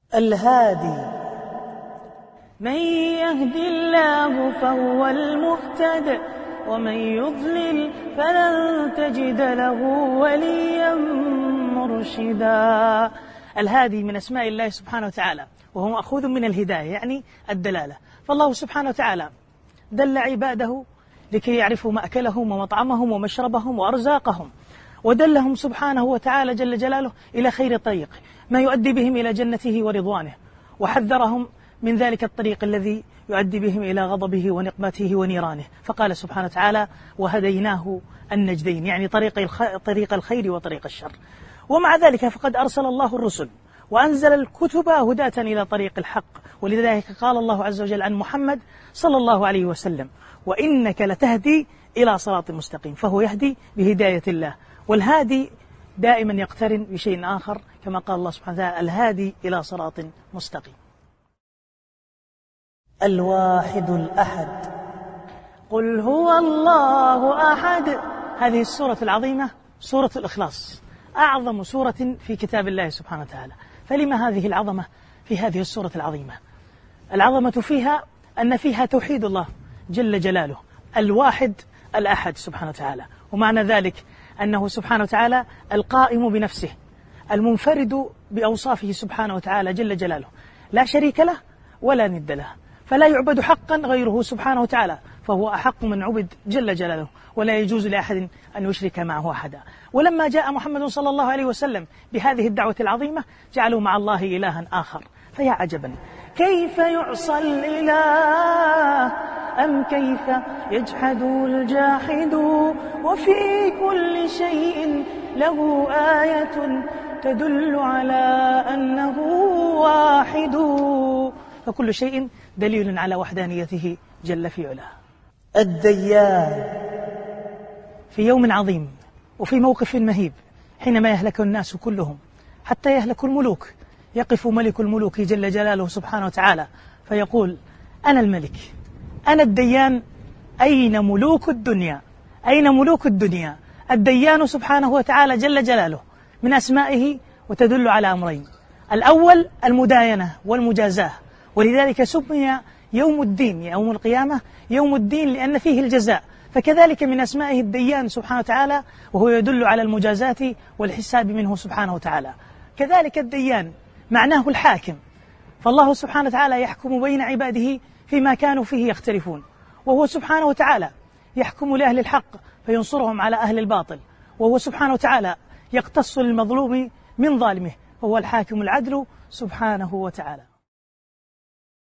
الهادي من يهد الله فهو المهتد ومن يضلل فلن تجد له وليا مرشدا. الهادي من أسماء الله سبحانه وتعالى، وهو مأخوذ من الهداية يعني الدلالة. فالله سبحانه وتعالى دل عباده لكي يعرفوا مأكلهم ومطعمهم ومشربهم وأرزاقهم، ودلهم سبحانه وتعالى جل جلاله إلى خير طريق ما يؤدي بهم إلى جنته ورضوانه، وحذرهم من ذلك الطريق الذي يؤدي بهم إلى غضبه ونقمته ونيرانه. فقال سبحانه وتعالى: وهديناه النجدين، يعني طريق الخير وطريق الشر. ومع ذلك فقد أرسل الله الرسل وأنزل الكتب هداة إلى طريق الحق، ولذلك قال الله عز وجل عن محمد صلى الله عليه وسلم: وإنك لتهدي إلى صراط مستقيم. فهو يهدي بهداية الله، والهادي دائما يقترن بشيء آخر، كما قال الله سبحانه وتعالى: الهادي إلى صراط مستقيم. الواحد الأحد، قل هو الله أحد. هذه السورة العظيمة سورة الإخلاص، أعظم سورة في كتاب الله سبحانه وتعالى. فلما هذه العظمة في هذه السورة العظيمة؟ العظمة فيها أن فيها توحيد الله جل جلاله، الواحد الأحد سبحانه وتعالى. ومعنى ذلك أنه سبحانه وتعالى القائم بنفسه، المنفرد بأوصافه سبحانه وتعالى جل جلاله، لا شريك له ولا ند له، فلا يعبد حقا غيره سبحانه وتعالى، فهو أحق من عبد جل جلاله، ولا يجوز لأحد أن يشرك معه أحدا. ولما جاء محمد صلى الله عليه وسلم بهذه الدعوة العظيمة جعلوا مع الله إلها آخر. فيا عجبا، كيف يعصى الإله أم كيف يجحد الجاحد، وفي كل شيء له آية تدل على أنه واحد. فكل شيء دليل على وحدانيته جل في علاه. الديان، في يوم عظيم وفي موقف مهيب، حينما يهلك الناس كلهم حتى يهلك الملوك، يقف ملك الملوك جل جلاله سبحانه وتعالى فيقول: أنا الملك، أنا الديان، أين ملوك الدنيا؟ أين ملوك الدنيا؟ الديان سبحانه وتعالى جل جلاله من أسمائه وتدل على أمرين: الأول المداينة والمجازاة، ولذلك سمي يوم الدين، يوم القيامة يوم الدين، لأن فيه الجزاء. فكذلك من أسمائه الديان سبحانه وتعالى، وهو يدل على المجازاة والحساب منه سبحانه وتعالى. كذلك الديان معناه الحاكم، فالله سبحانه وتعالى يحكم بين عباده فيما كانوا فيه يختلفون، وهو سبحانه وتعالى يحكم لأهل الحق فينصرهم على أهل الباطل، وهو سبحانه وتعالى يقتص للمظلوم من ظالمه، وهو الحاكم العدل سبحانه وتعالى.